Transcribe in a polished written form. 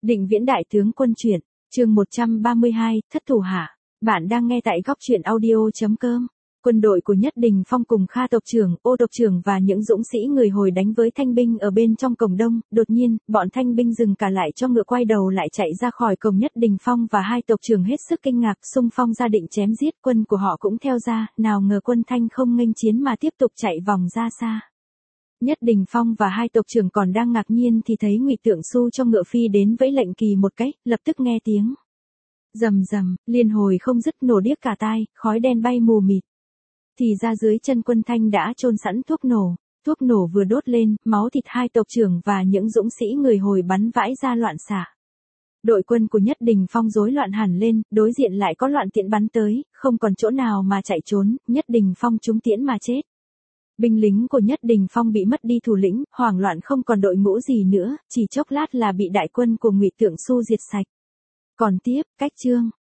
Định Viễn đại tướng quân truyện, chương 132, thất thủ hạ. Bạn đang nghe tại góc truyện audio.com. Quân đội của Nhất Đình Phong cùng Kha tộc trưởng, Ô tộc trưởng và những dũng sĩ người Hồi đánh với thanh binh ở bên trong cổng đông. Đột nhiên, bọn thanh binh dừng cả lại cho ngựa, quay đầu lại chạy ra khỏi cổng. Nhất Đình Phong và hai tộc trưởng hết sức kinh ngạc, xung phong ra định chém giết. Quân của họ cũng theo ra, nào ngờ quân thanh không nghênh chiến mà tiếp tục chạy vòng ra xa. Nhất Đình Phong và hai tộc trưởng còn đang ngạc nhiên thì thấy Ngụy Tượng Xu trong ngựa phi đến vẫy lệnh kỳ một cái, lập tức nghe tiếng rầm rầm, liên hồi không dứt, nổ điếc cả tai, khói đen bay mù mịt. Thì ra dưới chân quân thanh đã chôn sẵn thuốc nổ vừa đốt lên, máu thịt hai tộc trưởng và những dũng sĩ người Hồi bắn vãi ra loạn xạ. Đội quân của Nhất Đình Phong rối loạn hẳn lên, đối diện lại có loạn tiễn bắn tới, không còn chỗ nào mà chạy trốn, Nhất Đình Phong trúng tiễn mà chết. Binh lính của Nhất Đình Phong bị mất đi thủ lĩnh, hoảng loạn không còn đội ngũ gì nữa, chỉ chốc lát là bị đại quân của Ngụy Tượng Xu diệt sạch. Còn tiếp, cách chương